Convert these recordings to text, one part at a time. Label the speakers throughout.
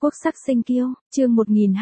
Speaker 1: Quốc sắc sinh kiêu, chương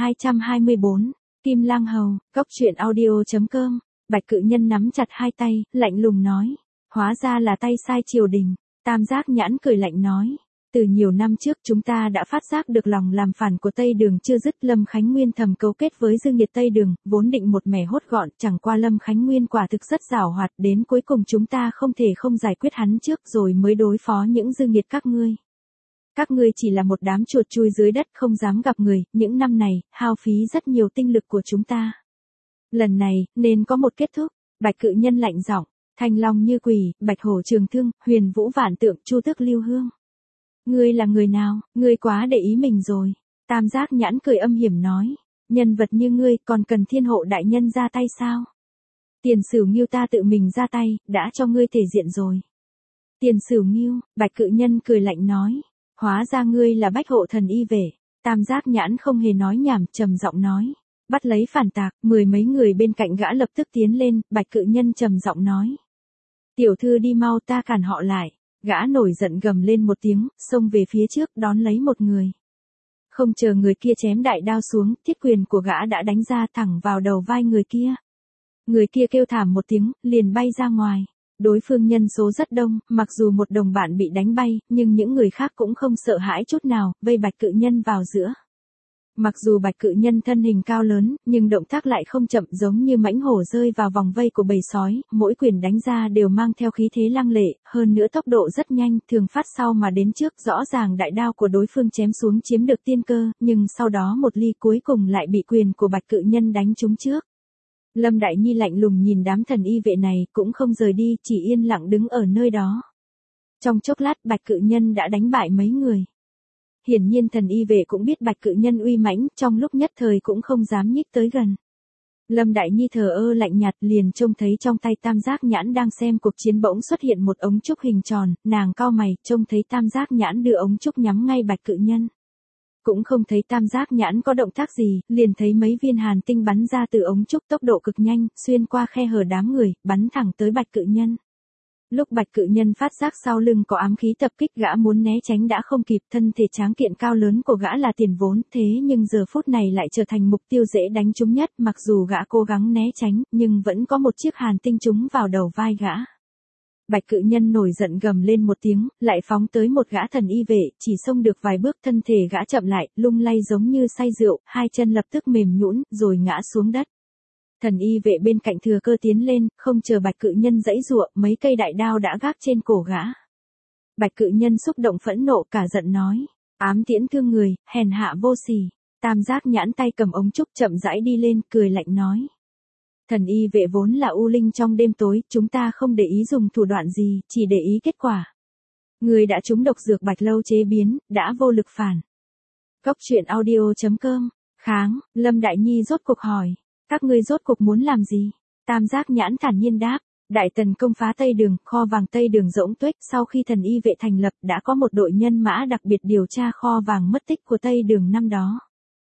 Speaker 1: 1224, Kim Lang Hầu, góc truyện audio.com, Bạch Cự Nhân nắm chặt hai tay, lạnh lùng nói. Hóa ra là tay sai triều đình. Tam Giác Nhãn cười lạnh nói. Từ nhiều năm trước chúng ta đã phát giác được lòng làm phản của Tây Đường chưa dứt. Lâm Khánh Nguyên thầm cấu kết với Dương Nghiệt Tây Đường, vốn định một mẻ hốt gọn, chẳng qua Lâm Khánh Nguyên quả thực rất giàu hoạt, đến cuối cùng chúng ta không thể không giải quyết hắn trước rồi mới đối phó những Dương Nghiệt các ngươi. Các ngươi chỉ là một đám chuột chui dưới đất không dám gặp người, những năm này, hao phí rất nhiều tinh lực của chúng ta. Lần này, nên có một kết thúc. Bạch Cự Nhân lạnh giọng, Thanh Long Như Quỷ, Bạch Hổ Trường Thương, Huyền Vũ Vạn Tượng, Chu Tước Lưu Hương. Ngươi là người nào, ngươi quá để ý mình rồi. Tam Giác Nhãn cười âm hiểm nói, nhân vật như ngươi còn cần thiên hộ đại nhân ra tay sao? Tiền Sửu Nghiêu ta tự mình ra tay, đã cho ngươi thể diện rồi. Tiền Sửu Nghiêu, Bạch Cự Nhân cười lạnh nói, hóa ra ngươi là Bách Hộ Thần Y Vệ. Tam Giác Nhãn không hề nói nhảm, trầm giọng nói, bắt lấy phản tạc. Mười mấy người bên cạnh gã lập tức tiến lên, Bạch Cự Nhân trầm giọng nói, tiểu thư đi mau, ta cản họ lại. Gã nổi giận gầm lên một tiếng, xông về phía trước đón lấy một người. Không chờ người kia chém đại đao xuống, thiết quyền của gã đã đánh ra thẳng vào đầu vai người kia. Người kia kêu thảm một tiếng, liền bay ra ngoài. Đối phương nhân số rất đông, mặc dù một đồng bạn bị đánh bay, nhưng những người khác cũng không sợ hãi chút nào, vây Bạch Cự Nhân vào giữa. Mặc dù Bạch Cự Nhân thân hình cao lớn, nhưng động tác lại không chậm, giống như mãnh hổ rơi vào vòng vây của bầy sói, mỗi quyền đánh ra đều mang theo khí thế lăng lệ, hơn nữa tốc độ rất nhanh, thường phát sau mà đến trước. Rõ ràng đại đao của đối phương chém xuống chiếm được tiên cơ, nhưng sau đó một ly cuối cùng lại bị quyền của Bạch Cự Nhân đánh trúng trước. Lâm Đại Nhi lạnh lùng nhìn đám thần y vệ này, cũng không rời đi, chỉ yên lặng đứng ở nơi đó. Trong chốc lát Bạch Cự Nhân đã đánh bại mấy người. Hiển nhiên thần y vệ cũng biết Bạch Cự Nhân uy mãnh, trong lúc nhất thời cũng không dám nhích tới gần. Lâm Đại Nhi thờ ơ lạnh nhạt, liền trông thấy trong tay Tam Giác Nhãn đang xem cuộc chiến bỗng xuất hiện một ống trúc hình tròn, nàng cau mày, trông thấy Tam Giác Nhãn đưa ống trúc nhắm ngay Bạch Cự Nhân. Cũng không thấy Tam Giác Nhãn có động tác gì, liền thấy mấy viên hàn tinh bắn ra từ ống trúc tốc độ cực nhanh, xuyên qua khe hở đám người, bắn thẳng tới Bạch Cự Nhân. Lúc Bạch Cự Nhân phát giác sau lưng có ám khí tập kích, gã muốn né tránh đã không kịp. Thân thể tráng kiện cao lớn của gã là tiền vốn, thế nhưng giờ phút này lại trở thành mục tiêu dễ đánh trúng nhất. Mặc dù gã cố gắng né tránh, nhưng vẫn có một chiếc hàn tinh trúng vào đầu vai gã. Bạch Cự Nhân nổi giận gầm lên một tiếng, lại phóng tới một gã thần y vệ, chỉ xông được vài bước thân thể gã chậm lại, lung lay giống như say rượu, hai chân lập tức mềm nhũn, rồi ngã xuống đất. Thần y vệ bên cạnh thừa cơ tiến lên, không chờ Bạch Cự Nhân giãy giụa, mấy cây đại đao đã gác trên cổ gã. Bạch Cự Nhân xúc động phẫn nộ, cả giận nói, ám tiễn thương người, hèn hạ vô sỉ. Tam Giác Nhãn tay cầm ống trúc chậm rãi đi lên, cười lạnh nói, thần y vệ vốn là u linh trong đêm tối, chúng ta không để ý dùng thủ đoạn gì, chỉ để ý kết quả. Người đã trúng độc dược Bạch Lâu chế biến, đã vô lực phản. Góc truyện audio.com, kháng. Lâm Đại Nhi rốt cuộc hỏi, các ngươi rốt cuộc muốn làm gì? Tam Giác Nhãn thản nhiên đáp, Đại Tần công phá Tây Đường, kho vàng Tây Đường rỗng tuếch. Sau khi thần y vệ thành lập, đã có một đội nhân mã đặc biệt điều tra kho vàng mất tích của Tây Đường năm đó.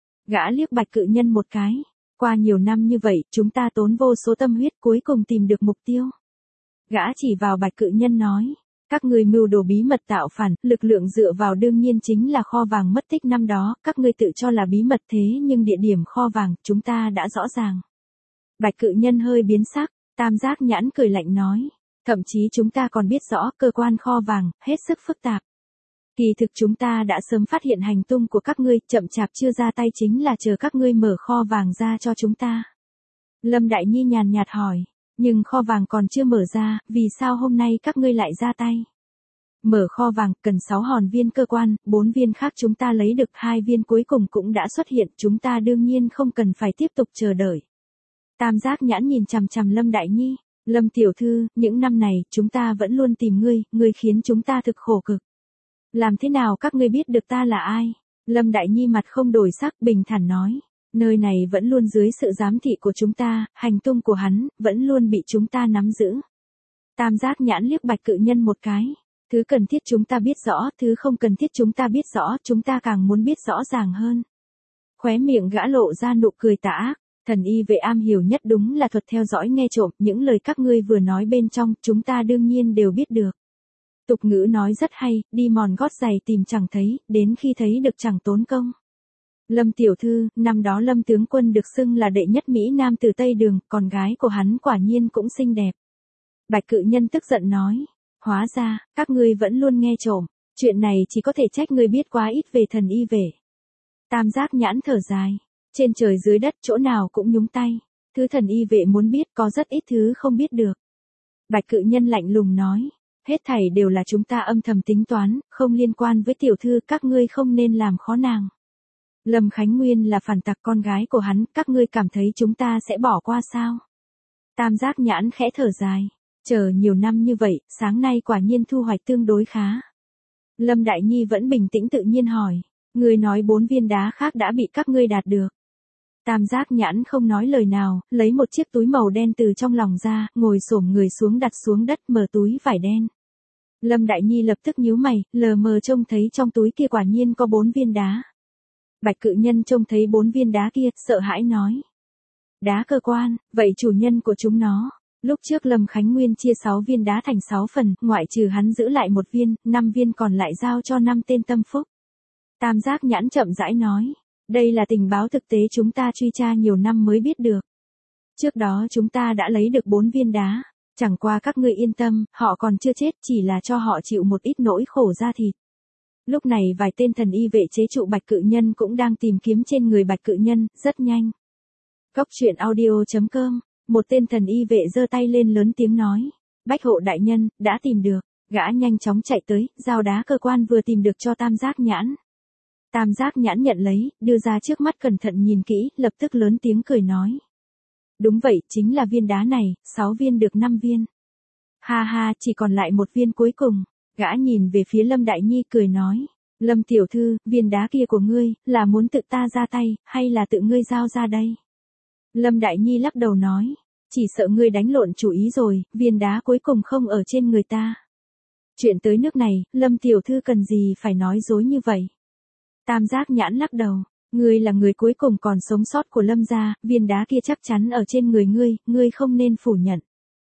Speaker 1: Gã liếc Bạch Cự Nhân một cái. Qua nhiều năm như vậy, chúng ta tốn vô số tâm huyết, cuối cùng tìm được mục tiêu. Gã chỉ vào Bạch Cự Nhân nói, các ngươi mưu đồ bí mật tạo phản, lực lượng dựa vào đương nhiên chính là kho vàng mất tích năm đó. Các ngươi tự cho là bí mật, thế nhưng địa điểm kho vàng, chúng ta đã rõ ràng. Bạch Cự Nhân hơi biến sắc, Tam Giác Nhãn cười lạnh nói, thậm chí chúng ta còn biết rõ cơ quan kho vàng, hết sức phức tạp. Kỳ thực chúng ta đã sớm phát hiện hành tung của các ngươi, chậm chạp chưa ra tay chính là chờ các ngươi mở kho vàng ra cho chúng ta. Lâm Đại Nhi nhàn nhạt hỏi, nhưng kho vàng còn chưa mở ra, vì sao hôm nay các ngươi lại ra tay? Mở kho vàng, cần 6 hòn viên cơ quan, 4 viên khác chúng ta lấy được, 2 viên cuối cùng cũng đã xuất hiện, chúng ta đương nhiên không cần phải tiếp tục chờ đợi. Tam Giác Nhãn nhìn chằm chằm Lâm Đại Nhi, Lâm tiểu thư, những năm này, chúng ta vẫn luôn tìm ngươi khiến chúng ta thực khổ cực. Làm thế nào các ngươi biết được ta là ai? Lâm Đại Nhi mặt không đổi sắc, bình thản nói, nơi này vẫn luôn dưới sự giám thị của chúng ta, hành tung của hắn, vẫn luôn bị chúng ta nắm giữ. Tam Giác Nhãn liếc Bạch Cự Nhân một cái, thứ cần thiết chúng ta biết rõ, thứ không cần thiết chúng ta biết rõ, chúng ta càng muốn biết rõ ràng hơn. Khóe miệng gã lộ ra nụ cười tà ác, thần y vệ am hiểu nhất đúng là thuật theo dõi nghe trộm, những lời các ngươi vừa nói bên trong, chúng ta đương nhiên đều biết được. Tục ngữ nói rất hay, đi mòn gót giày tìm chẳng thấy, đến khi thấy được chẳng tốn công. Lâm tiểu thư, năm đó Lâm tướng quân được xưng là đệ nhất Mỹ Nam từ Tây Đường, con gái của hắn quả nhiên cũng xinh đẹp. Bạch cự nhân tức giận nói. Hóa ra, các ngươi vẫn luôn nghe trộm. Chuyện này chỉ có thể trách ngươi biết quá ít về thần y vệ. Tam giác nhãn thở dài. Trên trời dưới đất chỗ nào cũng nhúng tay. Thứ thần y vệ muốn biết có rất ít thứ không biết được. Bạch cự nhân lạnh lùng nói. Hết thảy đều là chúng ta âm thầm tính toán, không liên quan với tiểu thư, các ngươi không nên làm khó nàng. Lâm Khánh Nguyên là phản tặc, con gái của hắn, các ngươi cảm thấy chúng ta sẽ bỏ qua sao? Tam giác nhãn khẽ thở dài. Chờ nhiều năm như vậy, sáng nay quả nhiên thu hoạch tương đối khá. Lâm Đại Nhi vẫn bình tĩnh tự nhiên hỏi. Ngươi nói 4 viên đá khác đã bị các ngươi đạt được. Tam giác nhãn không nói lời nào, lấy một chiếc túi màu đen từ trong lòng ra, ngồi xổm người xuống đặt xuống đất, mở túi vải đen. Lâm Đại Nhi lập tức nhíu mày, lờ mờ trông thấy trong túi kia quả nhiên có 4 viên đá. Bạch cự nhân trông thấy 4 viên đá kia, sợ hãi nói. Đá cơ quan, vậy chủ nhân của chúng nó. Lúc trước Lâm Khánh Nguyên chia 6 viên đá thành 6 phần, ngoại trừ hắn giữ lại 1 viên, 5 viên còn lại giao cho 5 tên tâm phúc. Tam giác nhãn chậm rãi nói. Đây là tình báo thực tế chúng ta truy tra nhiều năm mới biết được. Trước đó chúng ta đã lấy được 4 viên đá. Chẳng qua các ngươi yên tâm, họ còn chưa chết, chỉ là cho họ chịu một ít nỗi khổ da thịt. Lúc này vài tên thần y vệ chế trụ Bạch cự nhân cũng đang tìm kiếm trên người Bạch cự nhân, rất nhanh. Góc truyện audio.com, một tên thần y vệ giơ tay lên lớn tiếng nói. Bách hộ đại nhân, đã tìm được. Gã nhanh chóng chạy tới, giao đá cơ quan vừa tìm được cho tam giác nhãn. Tam giác nhãn nhận lấy, đưa ra trước mắt cẩn thận nhìn kỹ, lập tức lớn tiếng cười nói. Đúng vậy, chính là viên đá này, 6 viên được 5 viên. Ha ha, chỉ còn lại 1 viên cuối cùng. Gã nhìn về phía Lâm Đại Nhi cười nói. Lâm tiểu thư, viên đá kia của ngươi, là muốn tự ta ra tay, hay là tự ngươi giao ra đây? Lâm Đại Nhi lắc đầu nói. Chỉ sợ ngươi đánh lộn chủ ý rồi, viên đá cuối cùng không ở trên người ta. Chuyện tới nước này, Lâm tiểu thư cần gì phải nói dối như vậy? Tam giác nhãn lắc đầu. Ngươi là người cuối cùng còn sống sót của Lâm gia, viên đá kia chắc chắn ở trên người ngươi không nên phủ nhận.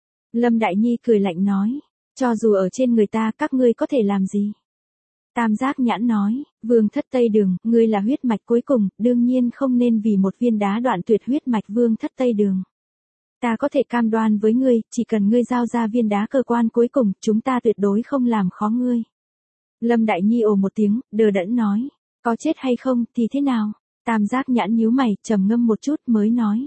Speaker 1: Lâm Đại Nhi cười lạnh nói. Cho dù ở trên người ta, các ngươi có thể làm gì? Tam giác nhãn nói. Vương thất Tây Đường, ngươi là huyết mạch cuối cùng, đương nhiên không nên vì một viên đá đoạn tuyệt huyết mạch vương thất Tây Đường. Ta có thể cam đoan với ngươi, chỉ cần ngươi giao ra viên đá cơ quan cuối cùng, chúng ta tuyệt đối không làm khó ngươi. Lâm Đại Nhi ồ một tiếng, đờ đẫn nói. Có chết hay không, thì thế nào? Tam giác nhãn nhíu mày, trầm ngâm một chút mới nói.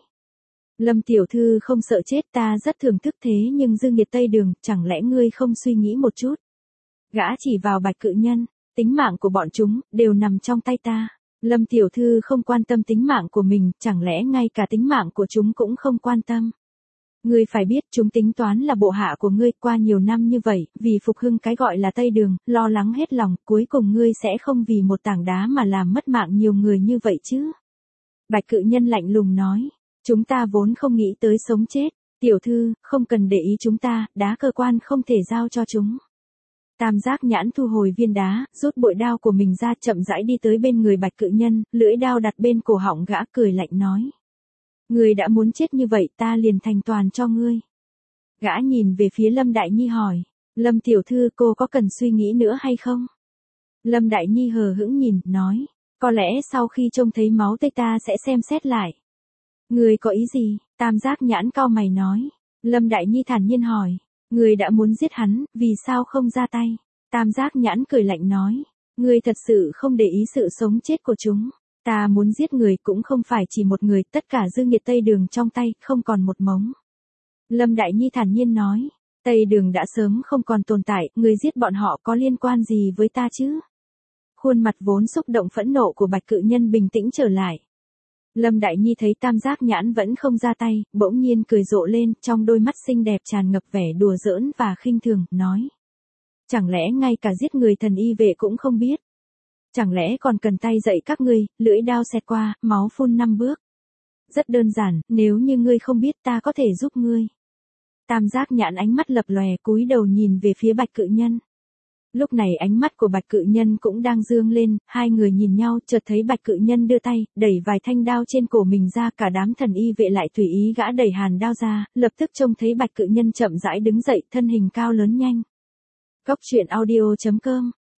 Speaker 1: Lâm tiểu thư không sợ chết, ta rất thưởng thức, thế nhưng dương nghiệt Tây Đường, chẳng lẽ ngươi không suy nghĩ một chút? Gã chỉ vào Bạch cự nhân, tính mạng của bọn chúng, đều nằm trong tay ta. Lâm tiểu thư không quan tâm tính mạng của mình, chẳng lẽ ngay cả tính mạng của chúng cũng không quan tâm? Ngươi phải biết chúng tính toán là bộ hạ của ngươi, qua nhiều năm như vậy, vì phục hưng cái gọi là Tây Đường, lo lắng hết lòng, cuối cùng ngươi sẽ không vì một tảng đá mà làm mất mạng nhiều người như vậy chứ. Bạch cự nhân lạnh lùng nói, chúng ta vốn không nghĩ tới sống chết, tiểu thư, không cần để ý chúng ta, đá cơ quan không thể giao cho chúng. Tam giác nhãn thu hồi viên đá, rút bội đao của mình ra, chậm rãi đi tới bên người Bạch cự nhân, lưỡi đao đặt bên cổ họng gã, cười lạnh nói. Ngươi đã muốn chết như vậy, ta liền thành toàn cho ngươi. Gã nhìn về phía Lâm Đại Nhi hỏi. Lâm tiểu thư, cô có cần suy nghĩ nữa hay không? Lâm Đại Nhi hờ hững nhìn, nói. Có lẽ sau khi trông thấy máu tươi ta sẽ xem xét lại. Ngươi có ý gì? Tam giác nhãn cau mày nói. Lâm Đại Nhi thản nhiên hỏi. Ngươi đã muốn giết hắn, vì sao không ra tay? Tam giác nhãn cười lạnh nói. Ngươi thật sự không để ý sự sống chết của chúng. Ta muốn giết người cũng không phải chỉ một người, tất cả dương nghiệt Tây Đường trong tay, không còn một mống. Lâm Đại Nhi thản nhiên nói. Tây Đường đã sớm không còn tồn tại, người giết bọn họ có liên quan gì với ta chứ? Khuôn mặt vốn xúc động phẫn nộ của Bạch cự nhân bình tĩnh trở lại. Lâm Đại Nhi thấy tam giác nhãn vẫn không ra tay, bỗng nhiên cười rộ lên, trong đôi mắt xinh đẹp tràn ngập vẻ đùa giỡn và khinh thường, nói. Chẳng lẽ ngay cả giết người thần y vệ cũng không biết? Chẳng lẽ còn cần tay dạy các ngươi, lưỡi đao xẹt qua, máu phun 5 bước? Rất đơn giản, nếu như ngươi không biết ta có thể giúp ngươi. Tam giác nhãn ánh mắt lập lòe, cúi đầu nhìn về phía Bạch cự nhân. Lúc này ánh mắt của Bạch cự nhân cũng đang dương lên, hai người nhìn nhau, chợt thấy Bạch cự nhân đưa tay, đẩy vài thanh đao trên cổ mình ra, cả đám thần y vệ lại tùy ý gã đẩy hàn đao ra, lập tức trông thấy Bạch cự nhân chậm rãi đứng dậy, thân hình cao lớn nhanh. Góc truyện audio.com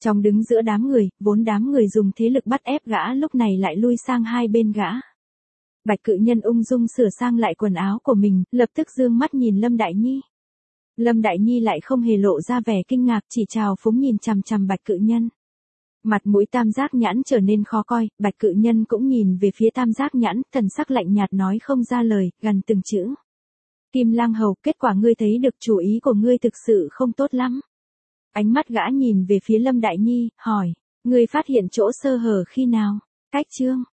Speaker 1: Trong đứng giữa đám người, vốn đám người dùng thế lực bắt ép gã lúc này lại lui sang hai bên gã. Bạch Cự Nhân ung dung sửa sang lại quần áo của mình, lập tức dương mắt nhìn Lâm Đại Nhi. Lâm Đại Nhi lại không hề lộ ra vẻ kinh ngạc, chỉ trào phúng nhìn chằm chằm Bạch Cự Nhân. Mặt mũi Tam Giác Nhãn trở nên khó coi, Bạch Cự Nhân cũng nhìn về phía Tam Giác Nhãn, thần sắc lạnh nhạt nói không ra lời, gần từng chữ. Kim Lang Hầu, kết quả ngươi thấy được chủ ý của ngươi thực sự không tốt lắm. Ánh mắt gã nhìn về phía Lâm Đại Nhi, hỏi, ngươi phát hiện chỗ sơ hở khi nào? Cách chương